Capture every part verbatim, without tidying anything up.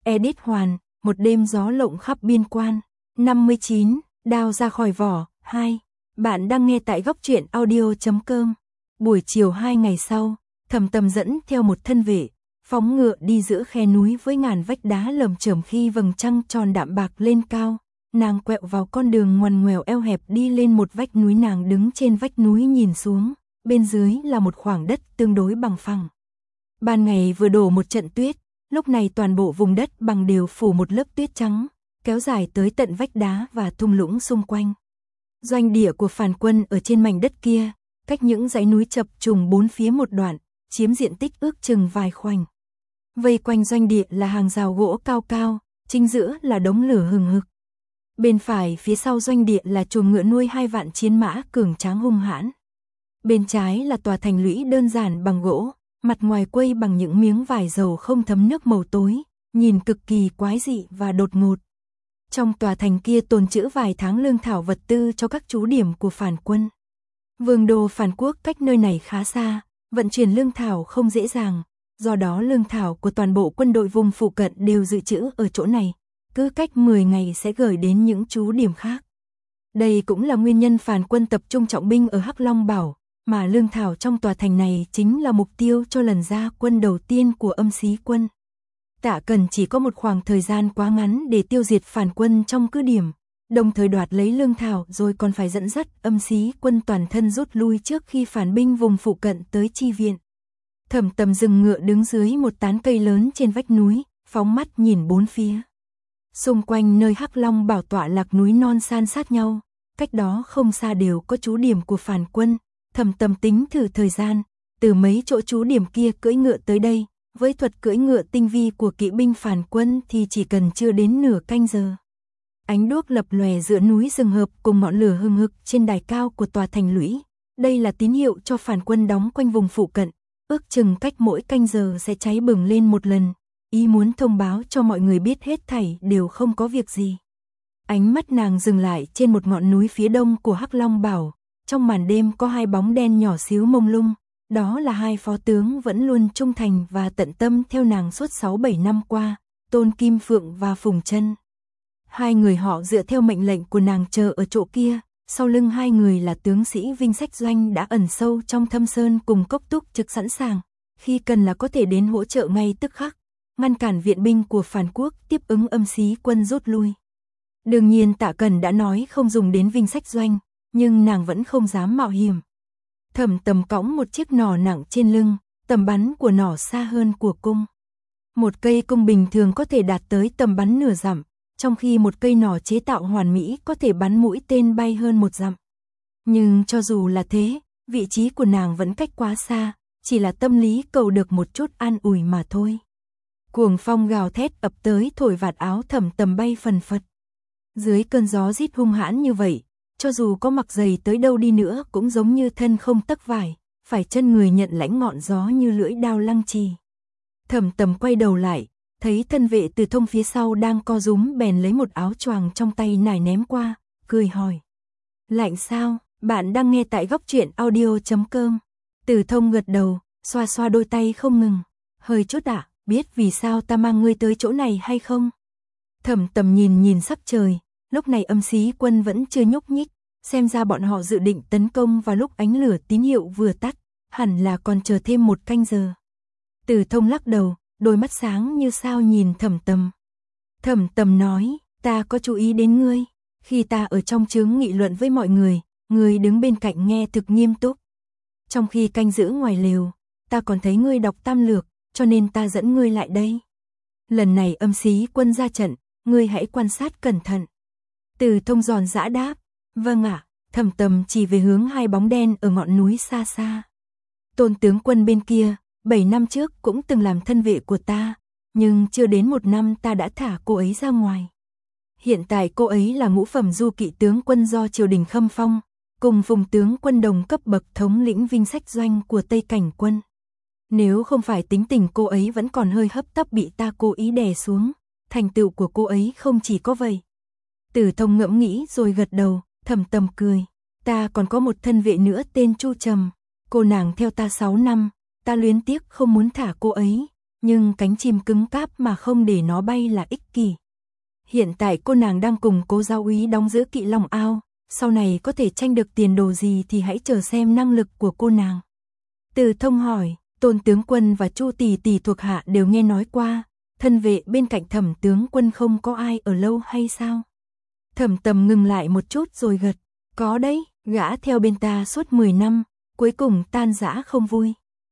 Edit Hoàn, một đêm gió lộng khắp biên quan. năm mươi chín, đao ra khỏi vỏ. hai. Bạn đang nghe tại góc truyện audio chấm com. Buổi chiều hai ngày sau, Thẩm Tầm dẫn theo một thân vệ, phóng ngựa đi giữa khe núi với ngàn vách đá lởm chởm. Khi vầng trăng tròn đạm bạc lên cao, nàng quẹo vào con đường ngoằn ngoèo eo hẹp đi lên một vách núi. Nàng đứng trên vách núi nhìn xuống, bên dưới là một khoảng đất tương đối bằng phẳng. Ban ngày vừa đổ một trận tuyết, lúc này toàn bộ vùng đất bằng đều phủ một lớp tuyết trắng, kéo dài tới tận vách đá và thung lũng xung quanh. Doanh địa của phản quân ở trên mảnh đất kia, cách những dãy núi chập trùng bốn phía một đoạn, chiếm diện tích ước chừng vài khoảnh. Vây quanh doanh địa là hàng rào gỗ cao cao, chính giữa là đống lửa hừng hực. Bên phải phía sau doanh địa là chuồng ngựa nuôi hai vạn chiến mã cường tráng hung hãn. Bên trái là tòa thành lũy đơn giản bằng gỗ, mặt ngoài quây bằng những miếng vải dầu không thấm nước màu tối, nhìn cực kỳ quái dị và đột ngột. Trong tòa thành kia tồn trữ vài tháng lương thảo vật tư cho các trú điểm của phản quân. Vương đô phản quốc cách nơi này khá xa, vận chuyển lương thảo không dễ dàng, do đó lương thảo của toàn bộ quân đội vùng phụ cận đều dự trữ ở chỗ này, cứ cách mười ngày sẽ gửi đến những trú điểm khác. Đây cũng là nguyên nhân phản quân tập trung trọng binh ở Hắc Long Bảo, mà lương thảo trong tòa thành này chính là mục tiêu cho lần ra quân đầu tiên của Âm Xí quân. Tạ Cần chỉ có một khoảng thời gian quá ngắn để tiêu diệt phản quân trong cứ điểm, đồng thời đoạt lấy lương thảo, rồi còn phải dẫn dắt Âm Xí quân toàn thân rút lui trước khi phản binh vùng phụ cận tới chi viện. Thẩm Tầm dừng ngựa đứng dưới một tán cây lớn trên vách núi, phóng mắt nhìn bốn phía. Xung quanh nơi Hắc Long Bảo tọa lạc núi non san sát nhau, cách đó không xa đều có trú điểm của phản quân. Thẩm Tầm tính thử thời gian, từ mấy chỗ trú điểm kia cưỡi ngựa tới đây, với thuật cưỡi ngựa tinh vi của kỵ binh phản quân thì chỉ cần chưa đến nửa canh giờ. Ánh đuốc lập lòe giữa núi rừng hợp cùng ngọn lửa hừng hực trên đài cao của tòa thành lũy. Đây là tín hiệu cho phản quân đóng quanh vùng phụ cận, ước chừng cách mỗi canh giờ sẽ cháy bừng lên một lần, ý muốn thông báo cho mọi người biết hết thảy đều không có việc gì. Ánh mắt nàng dừng lại trên một ngọn núi phía đông của Hắc Long Bảo. Trong màn đêm có hai bóng đen nhỏ xíu mông lung, đó là hai phó tướng vẫn luôn trung thành và tận tâm theo nàng suốt sáu bảy năm qua, Tôn Kim Phượng và Phùng Chân. Hai người họ dựa theo mệnh lệnh của nàng chờ ở chỗ kia, sau lưng hai người là tướng sĩ Vinh Sách Doanh đã ẩn sâu trong thâm sơn cùng Cốc Túc trực sẵn sàng, khi cần là có thể đến hỗ trợ ngay tức khắc, ngăn cản viện binh của phản quốc tiếp ứng Âm Xí quân rút lui. Đương nhiên Tạ Cần đã nói không dùng đến Vinh Sách Doanh, nhưng nàng vẫn không dám mạo hiểm. Thẩm Tầm cõng một chiếc nỏ nặng trên lưng, tầm bắn của nỏ xa hơn của cung. Một cây cung bình thường có thể đạt tới tầm bắn nửa dặm, trong khi một cây nỏ chế tạo hoàn mỹ có thể bắn mũi tên bay hơn một dặm. Nhưng cho dù là thế, vị trí của nàng vẫn cách quá xa, chỉ là tâm lý cầu được một chút an ủi mà thôi. Cuồng phong gào thét ập tới thổi vạt áo Thẩm Tầm bay phần phật. Dưới cơn gió rít hung hãn như vậy, cho dù có mặc giày tới đâu đi nữa cũng giống như thân không tấc vải, phải chân người nhận lãnh ngọn gió như lưỡi đao lăng trì. Thẩm Tầm quay đầu lại, thấy thân vệ Từ Thông phía sau đang co rúm, bèn lấy một áo choàng trong tay nải ném qua, cười hỏi: "Lạnh sao?" Bạn đang nghe tại góc truyện audio chấm com. Từ Thông gật đầu, xoa xoa đôi tay không ngừng. "Hơi chút ạ, à, biết vì sao ta mang ngươi tới chỗ này hay không?" Thẩm Tầm nhìn nhìn sắc trời. Lúc này Âm Xí quân vẫn chưa nhúc nhích, xem ra bọn họ dự định tấn công vào lúc ánh lửa tín hiệu vừa tắt, hẳn là còn chờ thêm một canh giờ. Từ Thông lắc đầu, đôi mắt sáng như sao nhìn Thẩm Tầm. Thẩm Tầm nói: "Ta có chú ý đến ngươi, khi ta ở trong trướng nghị luận với mọi người, ngươi đứng bên cạnh nghe thực nghiêm túc. Trong khi canh giữ ngoài lều, ta còn thấy ngươi đọc tam lược, cho nên ta dẫn ngươi lại đây. Lần này Âm Xí quân ra trận, ngươi hãy quan sát cẩn thận." Từ Thông giòn giã đáp: "Vâng ạ." Thẩm Tầm chỉ về hướng hai bóng đen ở ngọn núi xa xa. "Tôn tướng quân bên kia, bảy năm trước cũng từng làm thân vệ của ta, nhưng chưa đến một năm ta đã thả cô ấy ra ngoài. Hiện tại cô ấy là ngũ phẩm du kỵ tướng quân do triều đình khâm phong, cùng Phùng tướng quân đồng cấp bậc thống lĩnh Vinh Sách Doanh của Tây Cảnh quân. Nếu không phải tính tình cô ấy vẫn còn hơi hấp tấp bị ta cố ý đè xuống, thành tựu của cô ấy không chỉ có vậy." Từ Thông ngẫm nghĩ rồi gật đầu. Thẩm Tầm cười: "Ta còn có một thân vệ nữa tên Chu Trầm, cô nàng theo ta sáu năm, ta luyến tiếc không muốn thả cô ấy, nhưng cánh chim cứng cáp mà không để nó bay là ích kỷ. Hiện tại cô nàng đang cùng Cố giáo úy đóng giữ Kỵ Long Ao, sau này có thể tranh được tiền đồ gì thì hãy chờ xem năng lực của cô nàng. Từ Thông hỏi, Tôn tướng quân và Chu tỷ tỷ thuộc hạ đều nghe nói qua, thân vệ bên cạnh Thẩm tướng quân không có ai ở lâu hay sao? Thẩm Tầm ngừng lại một chút rồi gật, có đấy, gã theo bên ta suốt mười năm, cuối cùng tan rã không vui.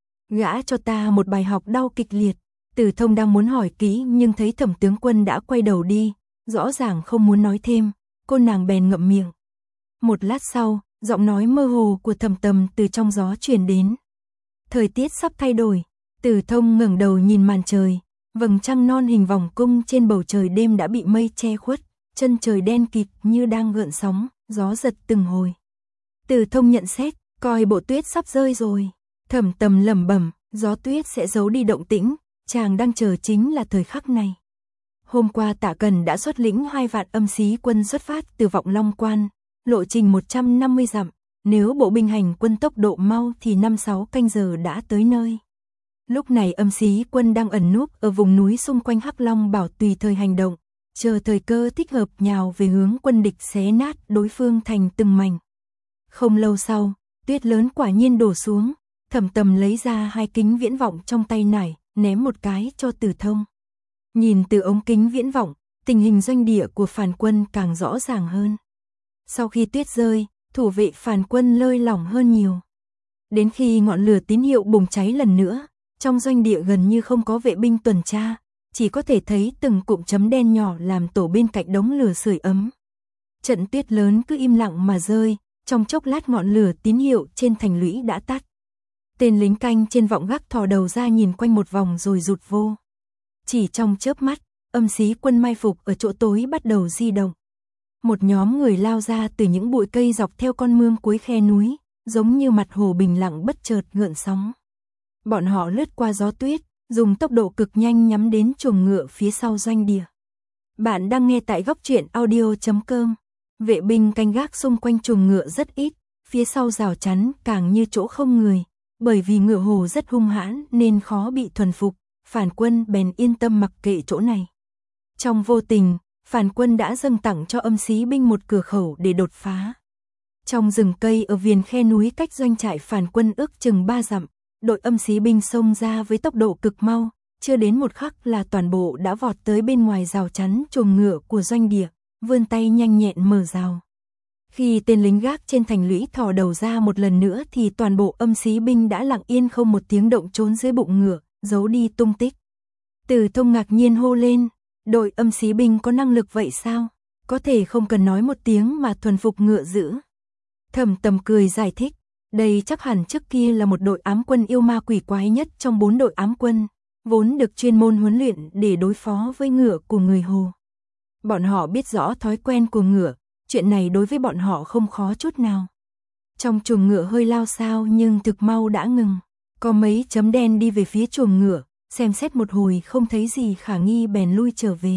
Gã cho ta một bài học đau kịch liệt. Từ Thông đang muốn hỏi kỹ nhưng thấy Thẩm tướng quân đã quay đầu đi, rõ ràng không muốn nói thêm, cô nàng bèn ngậm miệng. Một lát sau, giọng nói mơ hồ của Thẩm Tầm từ trong gió truyền đến. Thời tiết sắp thay đổi, Từ Thông ngẩng đầu nhìn màn trời, vầng trăng non hình vòng cung trên bầu trời đêm đã bị mây che khuất, chân trời đen kịt như đang gợn sóng, gió giật từng hồi. Từ Thông nhận xét, coi bộ tuyết sắp rơi rồi. Thẩm Tầm lẩm bẩm, gió tuyết sẽ giấu đi động tĩnh, chàng đang chờ chính là thời khắc này. Hôm qua Tạ Cần đã xuất lĩnh hai vạn âm sĩ quân xuất phát từ Vọng Long Quan, lộ trình một trăm năm mươi dặm, nếu bộ binh hành quân tốc độ mau thì năm sáu canh giờ đã tới nơi. Lúc này âm sĩ quân đang ẩn núp ở vùng núi xung quanh Hắc Long Bảo tùy thời hành động, chờ thời cơ thích hợp nhào về hướng quân địch xé nát đối phương thành từng mảnh. Không lâu sau, tuyết lớn quả nhiên đổ xuống, Thẩm Tầm lấy ra hai kính viễn vọng trong tay nải, ném một cái cho Từ Thông. Nhìn từ ống kính viễn vọng, tình hình doanh địa của phản quân càng rõ ràng hơn. Sau khi tuyết rơi, thủ vệ phản quân lơi lỏng hơn nhiều. Đến khi ngọn lửa tín hiệu bùng cháy lần nữa, trong doanh địa gần như không có vệ binh tuần tra, chỉ có thể thấy từng cụm chấm đen nhỏ làm tổ bên cạnh đống lửa sưởi ấm. Trận tuyết lớn cứ im lặng mà rơi, trong chốc lát ngọn lửa tín hiệu trên thành lũy đã tắt. Tên lính canh trên vọng gác thò đầu ra nhìn quanh một vòng rồi rụt vô. Chỉ trong chớp mắt, âm sĩ quân mai phục ở chỗ tối bắt đầu di động. Một nhóm người lao ra từ những bụi cây dọc theo con mương cuối khe núi, giống như mặt hồ bình lặng bất chợt gợn sóng. Bọn họ lướt qua gió tuyết, dùng tốc độ cực nhanh nhắm đến chuồng ngựa phía sau doanh địa. Bạn đang nghe tại góc truyện audio chấm com. Vệ binh canh gác xung quanh chuồng ngựa rất ít, phía sau rào chắn càng như chỗ không người, bởi vì ngựa hồ rất hung hãn nên khó bị thuần phục, phản quân bèn yên tâm mặc kệ chỗ này. Trong vô tình, phản quân đã dâng tặng cho âm sĩ binh một cửa khẩu để đột phá. Trong rừng cây ở viền khe núi cách doanh trại phản quân ước chừng ba dặm, đội âm sĩ binh xông ra với tốc độ cực mau, chưa đến một khắc là toàn bộ đã vọt tới bên ngoài rào chắn chuồng ngựa của doanh địa, vươn tay nhanh nhẹn mở rào. Khi tên lính gác trên thành lũy thò đầu ra một lần nữa thì toàn bộ âm sĩ binh đã lặng yên không một tiếng động trốn dưới bụng ngựa, giấu đi tung tích. Từ Thông ngạc nhiên hô lên, đội âm sĩ binh có năng lực vậy sao? Có thể không cần nói một tiếng mà thuần phục ngựa dữ. Thẩm Tầm cười giải thích, đây chắc hẳn trước kia là một đội ám quân yêu ma quỷ quái nhất trong bốn đội ám quân, vốn được chuyên môn huấn luyện để đối phó với ngựa của người Hồ. Bọn họ biết rõ thói quen của ngựa, chuyện này đối với bọn họ không khó chút nào. Trong chuồng ngựa hơi lao xao nhưng thực mau đã ngừng, có mấy chấm đen đi về phía chuồng ngựa, xem xét một hồi không thấy gì khả nghi bèn lui trở về.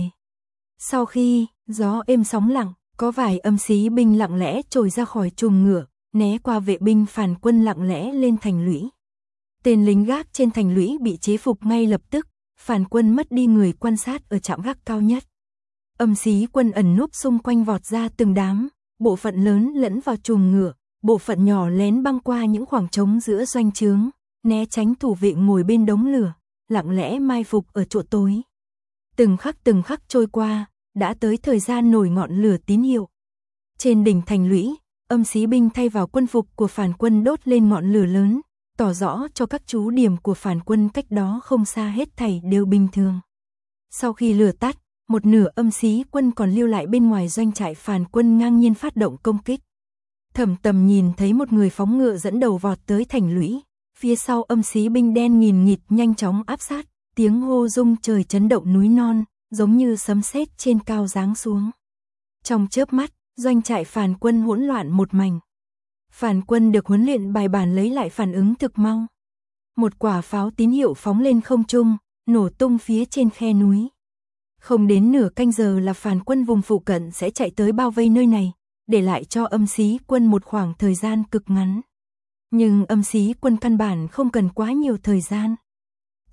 Sau khi gió êm sóng lặng, có vài âm sĩ binh lặng lẽ trồi ra khỏi chuồng ngựa, né qua vệ binh phản quân lặng lẽ lên thành lũy. Tên lính gác trên thành lũy bị chế phục ngay lập tức, phản quân mất đi người quan sát ở trạm gác cao nhất. Âm sĩ quân ẩn núp xung quanh vọt ra từng đám, bộ phận lớn lẫn vào chuồng ngựa, bộ phận nhỏ lén băng qua những khoảng trống giữa doanh trướng, né tránh thủ vệ ngồi bên đống lửa, lặng lẽ mai phục ở chỗ tối. Từng khắc từng khắc trôi qua, đã tới thời gian nổi ngọn lửa tín hiệu. Trên đỉnh thành lũy, âm sĩ binh thay vào quân phục của phản quân đốt lên ngọn lửa lớn, tỏ rõ cho các chú điểm của phản quân cách đó không xa hết thảy đều bình thường. Sau khi lửa tắt, một nửa âm sĩ quân còn lưu lại bên ngoài doanh trại phản quân ngang nhiên phát động công kích. Thẩm Tầm nhìn thấy một người phóng ngựa dẫn đầu vọt tới thành lũy, phía sau âm sĩ binh đen nghìn nghịt nhanh chóng áp sát, tiếng hô rung trời chấn động núi non, giống như sấm sét trên cao giáng xuống. Trong chớp mắt, doanh trại phản quân hỗn loạn một mảnh. Phản quân được huấn luyện bài bản lấy lại phản ứng thực mau. Một quả pháo tín hiệu phóng lên không trung, nổ tung phía trên khe núi. Không đến nửa canh giờ là phản quân vùng phụ cận sẽ chạy tới bao vây nơi này, để lại cho âm sĩ quân một khoảng thời gian cực ngắn. Nhưng âm sĩ quân căn bản không cần quá nhiều thời gian.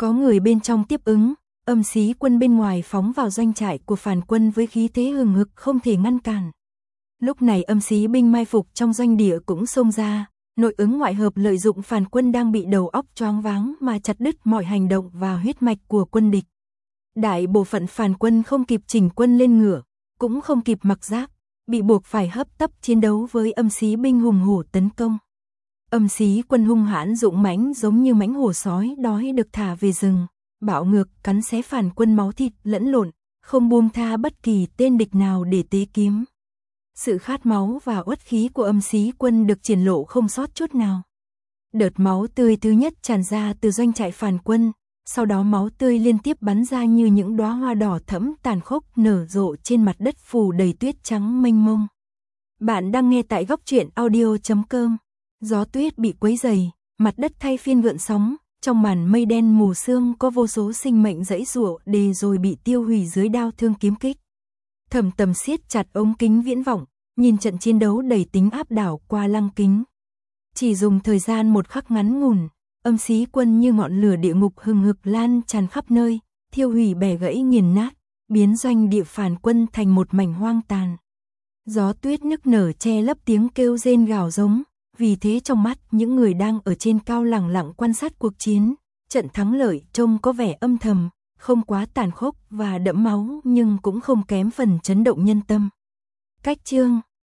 Có người bên trong tiếp ứng, Âm Xí quân bên ngoài phóng vào doanh trại của phản quân với khí thế hừng hực không thể ngăn cản. Lúc này Âm Xí binh mai phục trong doanh địa cũng xông ra, nội ứng ngoại hợp lợi dụng phản quân đang bị đầu óc choáng váng mà chặt đứt mọi hành động và huyết mạch của quân địch. Đại bộ phận phản quân không kịp chỉnh quân lên ngựa, cũng không kịp mặc giáp, bị buộc phải hấp tấp chiến đấu với Âm Xí binh hùng hổ tấn công. Âm Xí quân hung hãn dũng mãnh giống như mãnh hổ sói đói được thả về rừng, bạo ngược cắn xé phản quân máu thịt lẫn lộn, không buông tha bất kỳ tên địch nào để tế kiếm. Sự khát máu và uất khí của Âm Xí quân được triển lộ không sót chút nào. Đợt máu tươi thứ nhất tràn ra từ doanh trại phản quân, sau đó máu tươi liên tiếp bắn ra như những đóa hoa đỏ thẫm tàn khốc nở rộ trên mặt đất phủ đầy tuyết trắng mênh mông. Bạn đang nghe tại góc truyện audio chấm com. Gió tuyết bị quấy dày, mặt đất thay phiên gợn sóng, trong màn mây đen mù sương có vô số sinh mệnh giãy giụa để rồi bị tiêu hủy dưới đao thương kiếm kích. Thẩm Tầm siết chặt ống kính viễn vọng, nhìn trận chiến đấu đầy tính áp đảo qua lăng kính. Chỉ dùng thời gian một khắc ngắn ngủn, Âm Xí quân như ngọn lửa địa ngục hừng hực lan tràn khắp nơi, thiêu hủy bẻ gãy nghiền nát, biến doanh địa phản quân thành một mảnh hoang tàn. Gió tuyết nức nở che lấp tiếng kêu rên gào giống, vì thế trong mắt những người đang ở trên cao lẳng lặng quan sát cuộc chiến, trận thắng lợi trông có vẻ âm thầm, không quá tàn khốc và đẫm máu nhưng cũng không kém phần chấn động nhân tâm. Cách chương